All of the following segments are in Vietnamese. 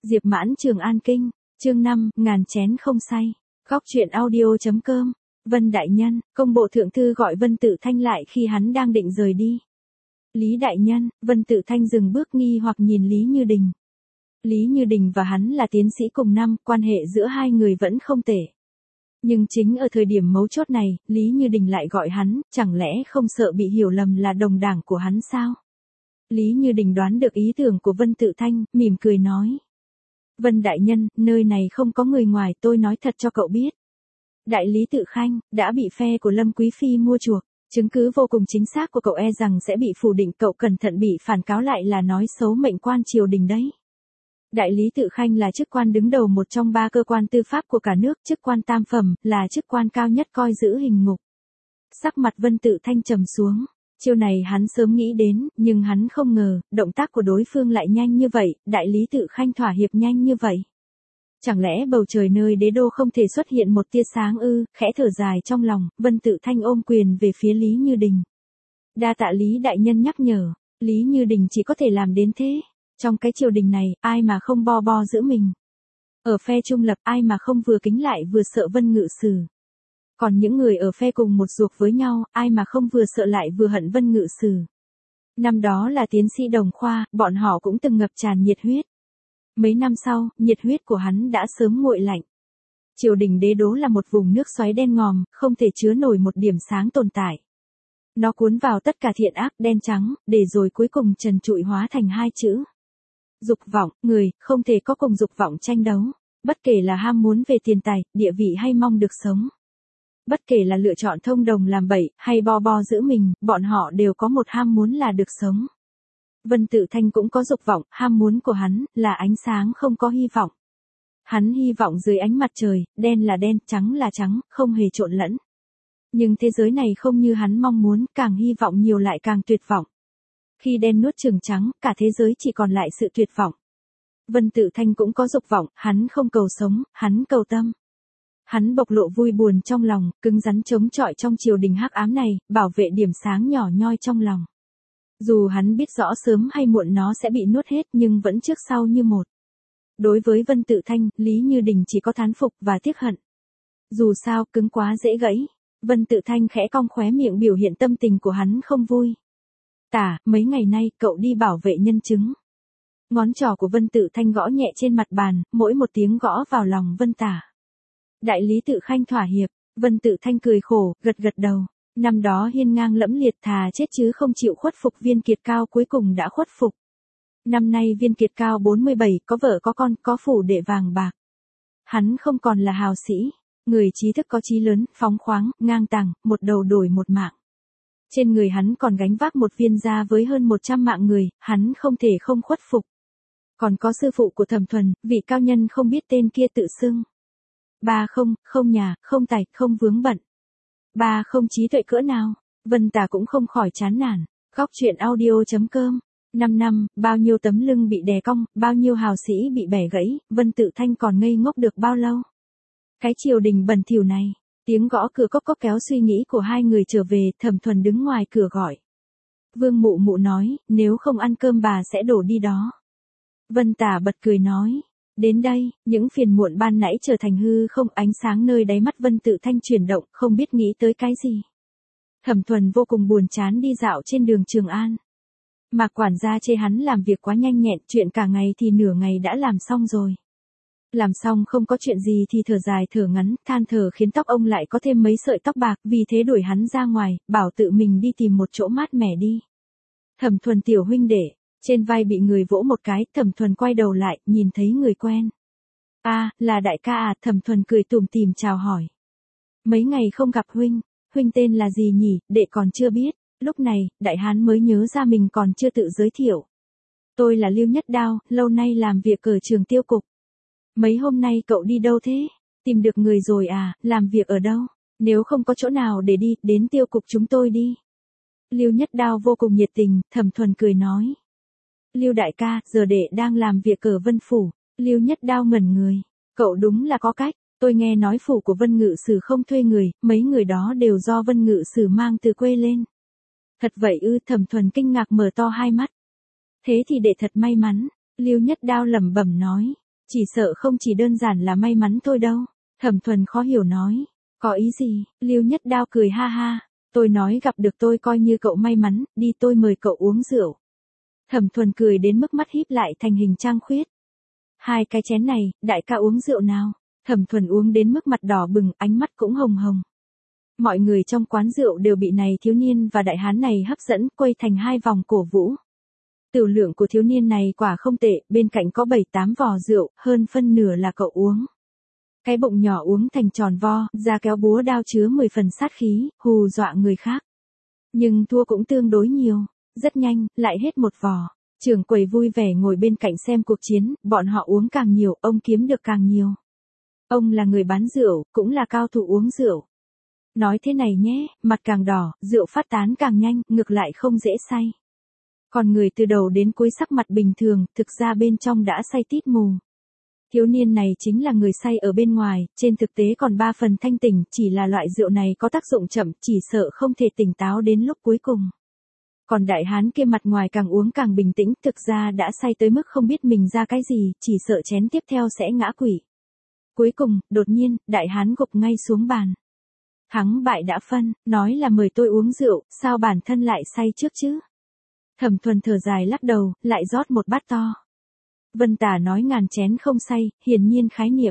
Diệp Mãn Trường An Kinh, chương 5, ngàn chén không say. Góc truyện audio.com. Vân Đại Nhân, công bộ thượng thư gọi Vân Tự Thanh lại khi hắn đang định rời đi. Lý Đại Nhân, Vân Tự Thanh dừng bước nghi hoặc nhìn Lý Như Đình. Lý Như Đình và hắn là tiến sĩ cùng năm, quan hệ giữa hai người vẫn không tệ. Nhưng chính ở thời điểm mấu chốt này, Lý Như Đình lại gọi hắn, chẳng lẽ không sợ bị hiểu lầm là đồng đảng của hắn sao? Lý Như Đình đoán được ý tưởng của Vân Tự Thanh, mỉm cười nói. Vân Đại Nhân, nơi này không có người ngoài, tôi nói thật cho cậu biết. Đại lý Tự Khanh, đã bị phe của Lâm Quý Phi mua chuộc, chứng cứ vô cùng chính xác của cậu e rằng sẽ bị phủ định, cậu cẩn thận bị phản cáo lại là nói xấu mệnh quan triều đình đấy. Đại lý Tự Khanh là chức quan đứng đầu một trong 3 cơ quan tư pháp của cả nước, chức quan tam phẩm, là chức quan cao nhất coi giữ hình ngục. Sắc mặt Vân Tự Thanh trầm xuống. Chiêu này hắn sớm nghĩ đến, nhưng hắn không ngờ, động tác của đối phương lại nhanh như vậy, đại lý Tự Khanh thỏa hiệp nhanh như vậy. Chẳng lẽ bầu trời nơi đế đô không thể xuất hiện một tia sáng ư? Khẽ thở dài trong lòng, Vân Tự Thanh ôm quyền về phía Lý Như Đình. Đa tạ Lý Đại Nhân nhắc nhở, Lý Như Đình chỉ có thể làm đến thế. Trong cái triều đình này, ai mà không bo bo giữ mình. Ở phe trung lập, ai mà không vừa kính lại vừa sợ Vân Ngự Sử. Còn những người ở phe cùng một ruột với nhau, ai mà không vừa sợ lại vừa hận Vân Ngự Sử. Năm đó là tiến sĩ đồng khoa, bọn họ cũng từng ngập tràn nhiệt huyết. Mấy năm sau, nhiệt huyết của hắn đã sớm nguội lạnh. Triều đình đế đô là một vùng nước xoáy đen ngòm, không thể chứa nổi một điểm sáng tồn tại. Nó cuốn vào tất cả thiện ác, đen trắng, để rồi cuối cùng trần trụi hóa thành 2 chữ. Dục vọng, người, không thể có cùng dục vọng tranh đấu. Bất kể là ham muốn về tiền tài, địa vị hay mong được sống. Bất kể là lựa chọn thông đồng làm bậy, hay bo bo giữ mình, bọn họ đều có một ham muốn là được sống. Vân Tự Thanh cũng có dục vọng, ham muốn của hắn, là ánh sáng không có hy vọng. Hắn hy vọng dưới ánh mặt trời, đen là đen, trắng là trắng, không hề trộn lẫn. Nhưng thế giới này không như hắn mong muốn, càng hy vọng nhiều lại càng tuyệt vọng. Khi đen nuốt chửng trắng, cả thế giới chỉ còn lại sự tuyệt vọng. Vân Tự Thanh cũng có dục vọng, hắn không cầu sống, hắn cầu tâm. Hắn bộc lộ vui buồn trong lòng, cứng rắn chống chọi trong triều đình hắc ám này, bảo vệ điểm sáng nhỏ nhoi trong lòng. Dù hắn biết rõ sớm hay muộn nó sẽ bị nuốt hết nhưng vẫn trước sau như một. Đối với Vân Tự Thanh, Lý Như Đình chỉ có thán phục và tiếc hận. Dù sao, cứng quá dễ gãy. Vân Tự Thanh khẽ cong khóe miệng biểu hiện tâm tình của hắn không vui. Tả, mấy ngày nay, cậu đi bảo vệ nhân chứng. Ngón trỏ của Vân Tự Thanh gõ nhẹ trên mặt bàn, mỗi một tiếng gõ vào lòng Vân Tả. Đại lý Tự Khanh thỏa hiệp, Vân Tự Thanh cười khổ, gật gật đầu. Năm đó hiên ngang lẫm liệt thà chết chứ không chịu khuất phục, Viên Kiệt Cao cuối cùng đã khuất phục. Năm nay Viên Kiệt Cao 47, có vợ có con, có phủ đệ vàng bạc. Hắn không còn là hào sĩ, người trí thức có chí lớn, phóng khoáng, ngang tàng, một đầu đổi một mạng. Trên người hắn còn gánh vác một viên gia với hơn 100 mạng người, hắn không thể không khuất phục. Còn có sư phụ của Thẩm Thuần, vị cao nhân không biết tên kia tự xưng. Ba không, không nhà, không tài, không vướng bận. Ba không trí tuệ cỡ nào, Vân Tả cũng không khỏi chán nản. Góc truyện audio.com. 5 năm, bao nhiêu tấm lưng bị đè cong, bao nhiêu hào sĩ bị bẻ gãy, Vân Tự Thanh còn ngây ngốc được bao lâu? Cái triều đình bẩn thỉu này, tiếng gõ cửa cốc cốc kéo suy nghĩ của hai người trở về, Thẩm Thuần đứng ngoài cửa gọi. Vương Mụ Mụ nói, nếu không ăn cơm bà sẽ đổ đi đó. Vân Tả bật cười nói. Đến đây, những phiền muộn ban nãy trở thành hư không, ánh sáng nơi đáy mắt Vân Tự Thanh chuyển động, không biết nghĩ tới cái gì. Thẩm Thuần vô cùng buồn chán đi dạo trên đường Trường An. Mạc quản gia chê hắn làm việc quá nhanh nhẹn, chuyện cả ngày thì nửa ngày đã làm xong rồi. Làm xong không có chuyện gì thì thở dài thở ngắn, than thở khiến tóc ông lại có thêm mấy sợi tóc bạc, vì thế đuổi hắn ra ngoài, bảo tự mình đi tìm một chỗ mát mẻ đi. Thẩm Thuần tiểu huynh đệ. Trên vai bị người vỗ một cái, Thẩm Thuần quay đầu lại, nhìn thấy người quen. À, là đại ca à, Thẩm Thuần cười tủm tỉm chào hỏi. Mấy ngày không gặp huynh tên là gì nhỉ, đệ còn chưa biết. Lúc này, đại hán mới nhớ ra mình còn chưa tự giới thiệu. Tôi là Lưu Nhất Đao, lâu nay làm việc ở trường tiêu cục. Mấy hôm nay cậu đi đâu thế? Tìm được người rồi à, làm việc ở đâu? Nếu không có chỗ nào để đi, đến tiêu cục chúng tôi đi. Lưu Nhất Đao vô cùng nhiệt tình, Thẩm Thuần cười nói. Lưu đại ca, giờ đệ đang làm việc ở Vân Phủ. Lưu Nhất Đao ngẩn người. Cậu đúng là có cách, tôi nghe nói phủ của Vân Ngự Sử không thuê người, mấy người đó đều do Vân Ngự Sử mang từ quê lên. Thật vậy ư? Thẩm Thuần kinh ngạc mở to hai mắt. Thế thì đệ thật may mắn, Lưu Nhất Đao lẩm bẩm nói. Chỉ sợ không chỉ đơn giản là may mắn thôi đâu. Thẩm Thuần khó hiểu nói. Có ý gì? Lưu Nhất Đao cười ha ha. Tôi nói gặp được tôi coi như cậu may mắn, đi tôi mời cậu uống rượu. Thẩm Thuần cười đến mức mắt híp lại thành hình trăng khuyết. Hai cái chén này, đại ca uống rượu nào? Thẩm Thuần uống đến mức mặt đỏ bừng, ánh mắt cũng hồng hồng. Mọi người trong quán rượu đều bị này thiếu niên và đại hán này hấp dẫn, quay thành hai vòng cổ vũ. Tiểu lượng của thiếu niên này quả không tệ, bên cạnh có 7-8 vò rượu, hơn phân nửa là cậu uống. Cái bụng nhỏ uống thành tròn vo, ra kéo búa đao chứa 10 phần sát khí, hù dọa người khác. Nhưng thua cũng tương đối nhiều, rất nhanh, lại hết một vò. Trưởng quầy vui vẻ ngồi bên cạnh xem cuộc chiến, bọn họ uống càng nhiều, ông kiếm được càng nhiều. Ông là người bán rượu, cũng là cao thủ uống rượu. Nói thế này nhé, mặt càng đỏ, rượu phát tán càng nhanh, ngược lại không dễ say. Còn người từ đầu đến cuối sắc mặt bình thường, thực ra bên trong đã say tít mù. Thiếu niên này chính là người say ở bên ngoài, trên thực tế còn 3 phần thanh tỉnh, chỉ là loại rượu này có tác dụng chậm, chỉ sợ không thể tỉnh táo đến lúc cuối cùng. Còn đại hán kia mặt ngoài càng uống càng bình tĩnh, thực ra đã say tới mức không biết mình ra cái gì, chỉ sợ chén tiếp theo sẽ ngã quỵ. Cuối cùng, đột nhiên, đại hán gục ngay xuống bàn. Thắng bại đã phân, nói là mời tôi uống rượu, sao bản thân lại say trước chứ? Thẩm Thuần thở dài lắc đầu, lại rót một bát to. Vân Tả nói ngàn chén không say, hiển nhiên khái niệm.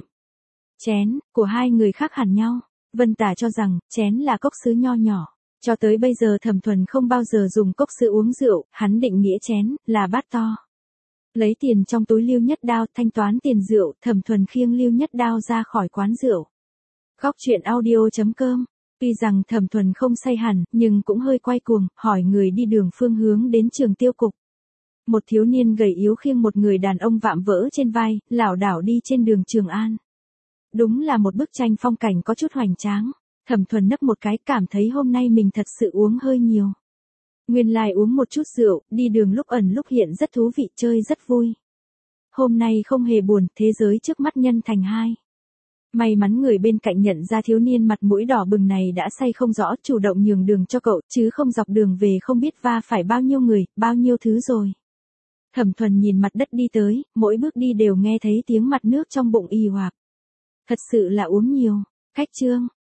Chén, của hai người khác hẳn nhau. Vân Tả cho rằng, chén là cốc sứ nho nhỏ. Cho tới bây giờ Thẩm Thuần không bao giờ dùng cốc sứ uống rượu, hắn định nghĩa chén, là bát to. Lấy tiền trong túi Lưu Nhất Đao, thanh toán tiền rượu, Thẩm Thuần khiêng Lưu Nhất Đao ra khỏi quán rượu. Góc truyện audio.com. Tuy rằng Thẩm Thuần không say hẳn, nhưng cũng hơi quay cuồng, hỏi người đi đường phương hướng đến trường tiêu cục. Một thiếu niên gầy yếu khiêng một người đàn ông vạm vỡ trên vai, lảo đảo đi trên đường Trường An. Đúng là một bức tranh phong cảnh có chút hoành tráng. Thẩm Thuần nấc một cái, cảm thấy hôm nay mình thật sự uống hơi nhiều. Nguyên lai uống một chút rượu, đi đường lúc ẩn lúc hiện rất thú vị, chơi rất vui. Hôm nay không hề buồn, thế giới trước mắt nhân thành hai. May mắn người bên cạnh nhận ra thiếu niên mặt mũi đỏ bừng này đã say không rõ, chủ động nhường đường cho cậu, chứ không dọc đường về không biết va phải bao nhiêu người, bao nhiêu thứ rồi. Thẩm Thuần nhìn mặt đất đi tới, mỗi bước đi đều nghe thấy tiếng mặt nước trong bụng ì oạc. Thật sự là uống nhiều. Khách trương,